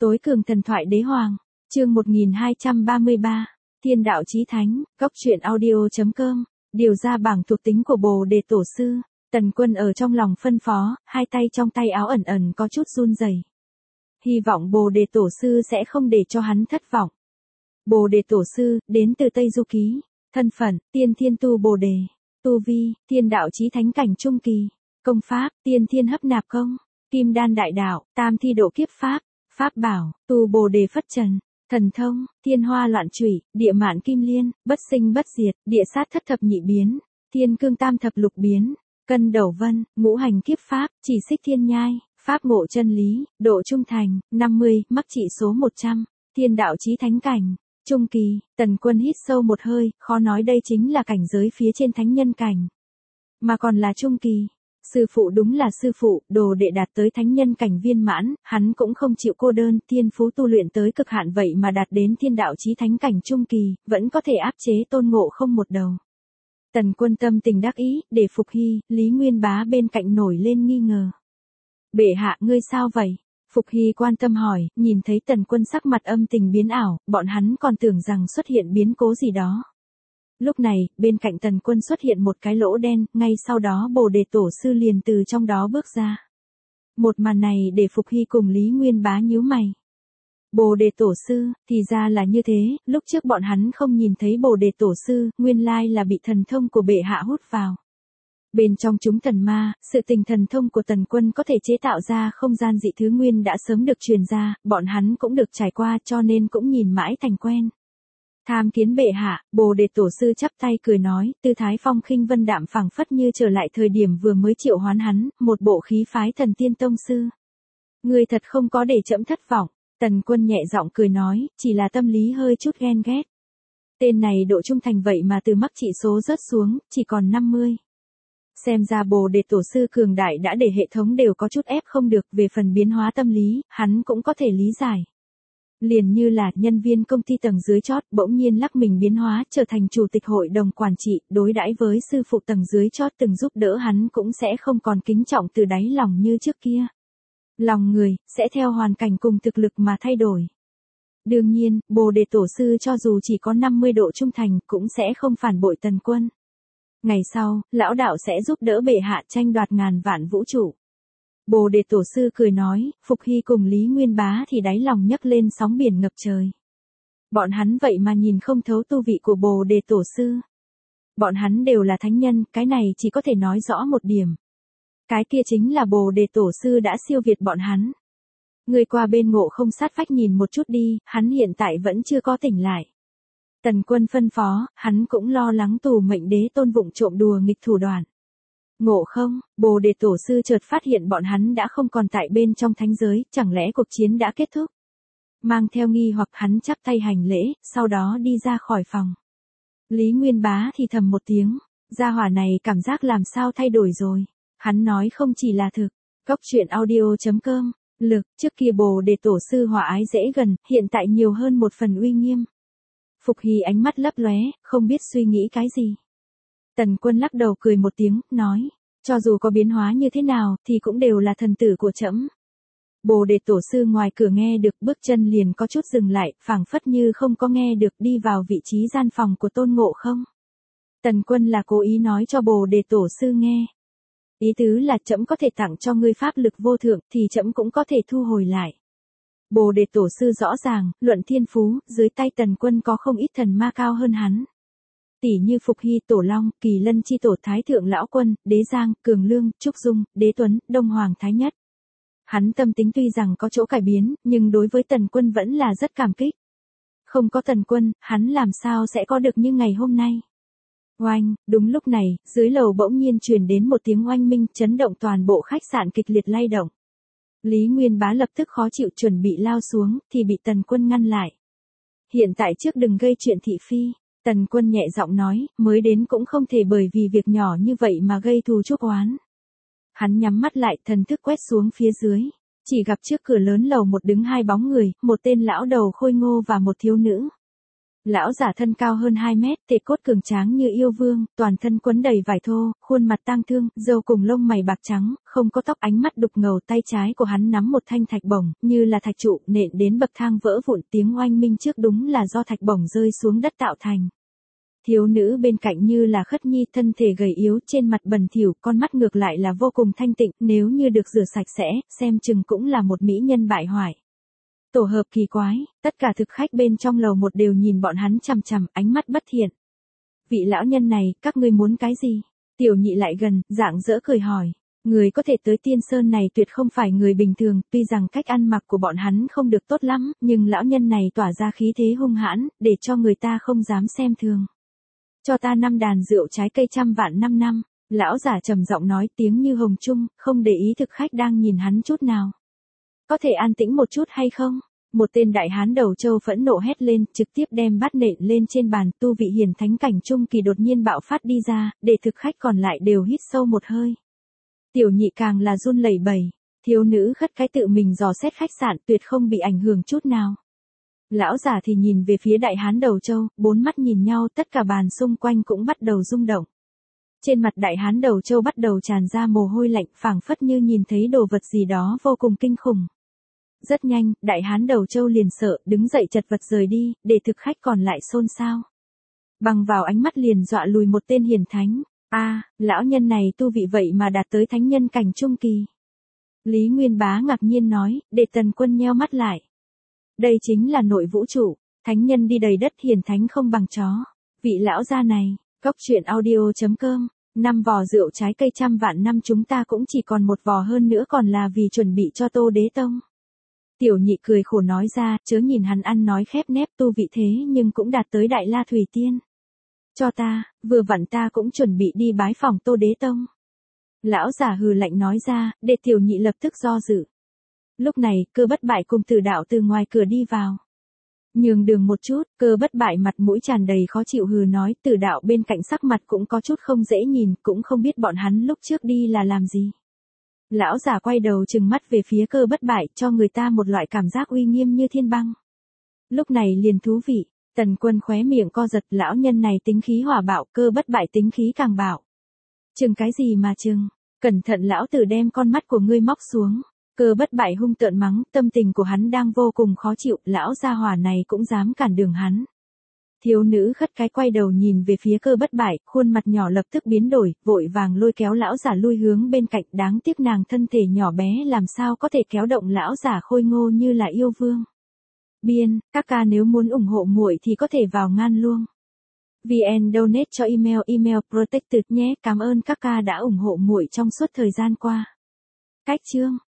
Tối cường thần thoại đế hoàng, chương 1233, Thiên đạo chí thánh, góc truyện audio.com, điều ra bảng thuộc tính của Bồ Đề Tổ sư. Tần Quân ở trong lòng phân phó, hai tay trong tay áo ẩn ẩn có chút run rẩy. Hy vọng Bồ Đề Tổ sư sẽ không để cho hắn thất vọng. Bồ Đề Tổ sư, đến từ Tây Du Ký, thân phận, tiên thiên tu Bồ Đề, tu vi, thiên đạo chí thánh cảnh trung kỳ, công pháp, tiên thiên hấp nạp công, kim đan đại đạo, tam thi độ kiếp pháp, pháp bảo, tu Bồ Đề phất trần, thần thông, thiên hoa loạn chủy, địa mạn kim liên, bất sinh bất diệt, địa sát thất thập nhị biến, thiên cương tam thập lục biến, cân đầu vân, ngũ hành kiếp pháp, chỉ xích thiên nhai, pháp ngộ chân lý, độ trung thành, 50, mắc trị số 100, thiên đạo chí thánh cảnh, trung kỳ. Tần Quân hít sâu một hơi, khó nói đây chính là cảnh giới phía trên thánh nhân cảnh, mà còn là trung kỳ. Sư phụ đúng là sư phụ, đồ đệ đạt tới thánh nhân cảnh viên mãn, hắn cũng không chịu cô đơn, thiên phú tu luyện tới cực hạn vậy mà đạt đến thiên đạo chí thánh cảnh trung kỳ, vẫn có thể áp chế Tôn Ngộ Không một đầu. Tần Quân tâm tình đắc ý, để Phục Hy, Lý Nguyên Bá bên cạnh nổi lên nghi ngờ. Bệ hạ ngươi sao vậy? Phục Hy quan tâm hỏi, nhìn thấy Tần Quân sắc mặt âm tình biến ảo, bọn hắn còn tưởng rằng xuất hiện biến cố gì đó. Lúc này, bên cạnh Tần Quân xuất hiện một cái lỗ đen, ngay sau đó Bồ Đề Tổ sư liền từ trong đó bước ra. Một màn này để Phục Hy cùng Lý Nguyên Bá nhíu mày. Bồ Đề Tổ sư, thì ra là như thế, lúc trước bọn hắn không nhìn thấy Bồ Đề Tổ sư, nguyên lai là bị thần thông của bệ hạ hút vào. Bên trong chúng thần ma, sự tình thần thông của Tần Quân có thể chế tạo ra không gian dị thứ nguyên đã sớm được truyền ra, bọn hắn cũng được trải qua cho nên cũng nhìn mãi thành quen. Tham kiến bệ hạ, Bồ Đề Tổ sư chắp tay cười nói, tư thái phong khinh vân đạm phảng phất như trở lại thời điểm vừa mới triệu hoán hắn, một bộ khí phái thần tiên tông sư. Ngươi thật không có để trẫm thất vọng. Tần Quân nhẹ giọng cười nói, chỉ là tâm lý hơi chút ghen ghét. Tên này độ trung thành vậy mà từ mắc trị số rớt xuống, chỉ còn 50. Xem ra Bồ Đề Tổ sư cường đại đã để hệ thống đều có chút ép không được, về phần biến hóa tâm lý, hắn cũng có thể lý giải. Liền như là nhân viên công ty tầng dưới chót bỗng nhiên lắc mình biến hóa trở thành chủ tịch hội đồng quản trị, đối đãi với sư phụ tầng dưới chót từng giúp đỡ hắn cũng sẽ không còn kính trọng từ đáy lòng như trước kia. Lòng người, sẽ theo hoàn cảnh cùng thực lực mà thay đổi. Đương nhiên, Bồ Đề Tổ sư cho dù chỉ có 50 độ trung thành cũng sẽ không phản bội Tần Quân. Ngày sau, lão đạo sẽ giúp đỡ bệ hạ tranh đoạt ngàn vạn vũ trụ. Bồ Đề Tổ sư cười nói, Phục Hy cùng Lý Nguyên Bá thì đáy lòng nhấc lên sóng biển ngập trời. Bọn hắn vậy mà nhìn không thấu tu vị của Bồ Đề Tổ sư. Bọn hắn đều là thánh nhân, cái này chỉ có thể nói rõ một điểm. Cái kia chính là Bồ Đề Tổ sư đã siêu việt bọn hắn. Người qua bên Ngộ Không sát vách nhìn một chút đi, hắn hiện tại vẫn chưa có tỉnh lại. Tần Quân phân phó, hắn cũng lo lắng Tù Mệnh Đế Tôn vụng trộm đùa nghịch thủ đoạn. Ngộ Không, Bồ Đề Tổ sư chợt phát hiện bọn hắn đã không còn tại bên trong thánh giới, chẳng lẽ cuộc chiến đã kết thúc? Mang theo nghi hoặc hắn chắp tay hành lễ, sau đó đi ra khỏi phòng. Lý Nguyên Bá thì thầm một tiếng, gia hỏa này cảm giác làm sao thay đổi rồi. Hắn nói không chỉ là thực, góc truyện audio.com, lực, trước kia Bồ Đề Tổ sư hòa ái dễ gần, hiện tại nhiều hơn một phần uy nghiêm. Phục Hy ánh mắt lấp lóe, không biết suy nghĩ cái gì. Tần Quân lắc đầu cười một tiếng, nói, cho dù có biến hóa như thế nào, thì cũng đều là thần tử của trẫm. Bồ Đề Tổ sư ngoài cửa nghe được, bước chân liền có chút dừng lại, phảng phất như không có nghe được, đi vào vị trí gian phòng của Tôn Ngộ Không. Tần Quân là cố ý nói cho Bồ Đề Tổ sư nghe. Ý tứ là trẫm có thể tặng cho ngươi pháp lực vô thượng, thì trẫm cũng có thể thu hồi lại. Bồ Đề Tổ sư rõ ràng, luận thiên phú, dưới tay Tần Quân có không ít thần ma cao hơn hắn. Tỷ như Phục Hy, Tổ Long, Kỳ Lân chi tổ Thái Thượng Lão Quân, Đế Giang, Cường Lương, Trúc Dung, Đế Tuấn, Đông Hoàng Thái Nhất. Hắn tâm tính tuy rằng có chỗ cải biến, nhưng đối với Tần Quân vẫn là rất cảm kích. Không có Tần Quân, hắn làm sao sẽ có được như ngày hôm nay. Oanh, đúng lúc này, dưới lầu bỗng nhiên truyền đến một tiếng oanh minh, chấn động toàn bộ khách sạn kịch liệt lay động. Lý Nguyên Bá lập tức khó chịu chuẩn bị lao xuống, thì bị Tần Quân ngăn lại. Hiện tại trước đừng gây chuyện thị phi. Tần Quân nhẹ giọng nói, mới đến cũng không thể bởi vì việc nhỏ như vậy mà gây thù chuốc oán. Hắn nhắm mắt lại, thần thức quét xuống phía dưới. Chỉ gặp trước cửa lớn lầu một đứng hai bóng người, một tên lão đầu khôi ngô và một thiếu nữ. Lão giả thân cao hơn 2 mét, thể cốt cường tráng như yêu vương, toàn thân quấn đầy vải thô, khuôn mặt tang thương, râu cùng lông mày bạc trắng, không có tóc, ánh mắt đục ngầu, tay trái của hắn nắm một thanh thạch bổng, như là thạch trụ, nện đến bậc thang vỡ vụn, tiếng oanh minh trước đúng là do thạch bổng rơi xuống đất tạo thành. Thiếu nữ bên cạnh như là Khất Nhi, thân thể gầy yếu, trên mặt bẩn thỉu, con mắt ngược lại là vô cùng thanh tịnh, nếu như được rửa sạch sẽ, xem chừng cũng là một mỹ nhân bại hoại. Tổ hợp kỳ quái, tất cả thực khách bên trong lầu một đều nhìn bọn hắn chằm chằm, ánh mắt bất thiện. Vị lão nhân này, các ngươi muốn cái gì? Tiểu nhị lại gần, rạng rỡ cười hỏi. Người có thể tới Tiên Sơn này tuyệt không phải người bình thường, tuy rằng cách ăn mặc của bọn hắn không được tốt lắm, nhưng lão nhân này tỏa ra khí thế hung hãn, để cho người ta không dám xem thường. Cho ta 5 đàn rượu trái cây 100 vạn 5 năm, lão giả trầm giọng nói, tiếng như hồng trung, không để ý thực khách đang nhìn hắn chút nào. Có thể an tĩnh một chút hay không? Một tên đại hán đầu trâu phẫn nộ hét lên, trực tiếp đem bát nện lên trên bàn, tu vị hiển thánh cảnh trung kỳ đột nhiên bạo phát đi ra, để thực khách còn lại đều hít sâu một hơi. Tiểu nhị càng là run lẩy bẩy, thiếu nữ Khất cái tự mình dò xét khách sạn tuyệt không bị ảnh hưởng chút nào. Lão giả thì nhìn về phía đại hán đầu trâu, 4 mắt nhìn nhau, tất cả bàn xung quanh cũng bắt đầu rung động. Trên mặt đại hán đầu trâu bắt đầu tràn ra mồ hôi lạnh, phảng phất như nhìn thấy đồ vật gì đó vô cùng kinh khủng. Rất nhanh, đại hán đầu trâu liền sợ, đứng dậy chật vật rời đi, để thực khách còn lại xôn xao. Bằng vào ánh mắt liền dọa lùi một tên hiền thánh. Lão nhân này tu vị vậy mà đạt tới thánh nhân cảnh trung kỳ. Lý Nguyên Bá ngạc nhiên nói, để Tần Quân nheo mắt lại. Đây chính là nội vũ trụ, thánh nhân đi đầy đất, hiền thánh không bằng chó. Vị lão gia này, cốc truyện audio.com, 5 vò rượu trái cây 100 vạn năm, chúng ta cũng chỉ còn 1 vò hơn nữa, còn là vì chuẩn bị cho Tô Đế Tông. Tiểu nhị cười khổ nói ra, chớ nhìn hắn ăn nói khép nép, tu vị thế nhưng cũng đạt tới Đại La Thủy Tiên. Cho ta, vừa vặn ta cũng chuẩn bị đi bái phỏng Tô Đế Tông. Lão giả hừ lạnh nói ra, để tiểu nhị lập tức do dự. Lúc này, Cơ Bất Bại cùng Tử Đạo từ ngoài cửa đi vào. Nhường đường một chút, Cơ Bất Bại mặt mũi tràn đầy khó chịu hừ nói, Tử Đạo bên cạnh sắc mặt cũng có chút không dễ nhìn, cũng không biết bọn hắn lúc trước đi là làm gì. Lão giả quay đầu trừng mắt về phía Cơ Bất Bại, cho người ta một loại cảm giác uy nghiêm như thiên băng. Lúc này liền thú vị, Tần Quân khóe miệng co giật, lão nhân này tính khí hỏa bạo, Cơ Bất Bại tính khí càng bạo. Chừng cái gì mà chừng, cẩn thận lão tử đem con mắt của ngươi móc xuống. Cơ Bất Bại hung tợn mắng, tâm tình của hắn đang vô cùng khó chịu, lão gia hỏa này cũng dám cản đường hắn. Thiếu nữ Khất cái quay đầu nhìn về phía Cơ Bất Bại, khuôn mặt nhỏ lập tức biến đổi, vội vàng lôi kéo lão giả lui hướng bên cạnh, đáng tiếc nàng thân thể nhỏ bé làm sao có thể kéo động lão giả khôi ngô như là yêu vương. Biên, các ca nếu muốn ủng hộ muội thì có thể vào ngan luông. VN donate cho email protected nhé, cảm ơn các ca đã ủng hộ muội trong suốt thời gian qua. Cách chương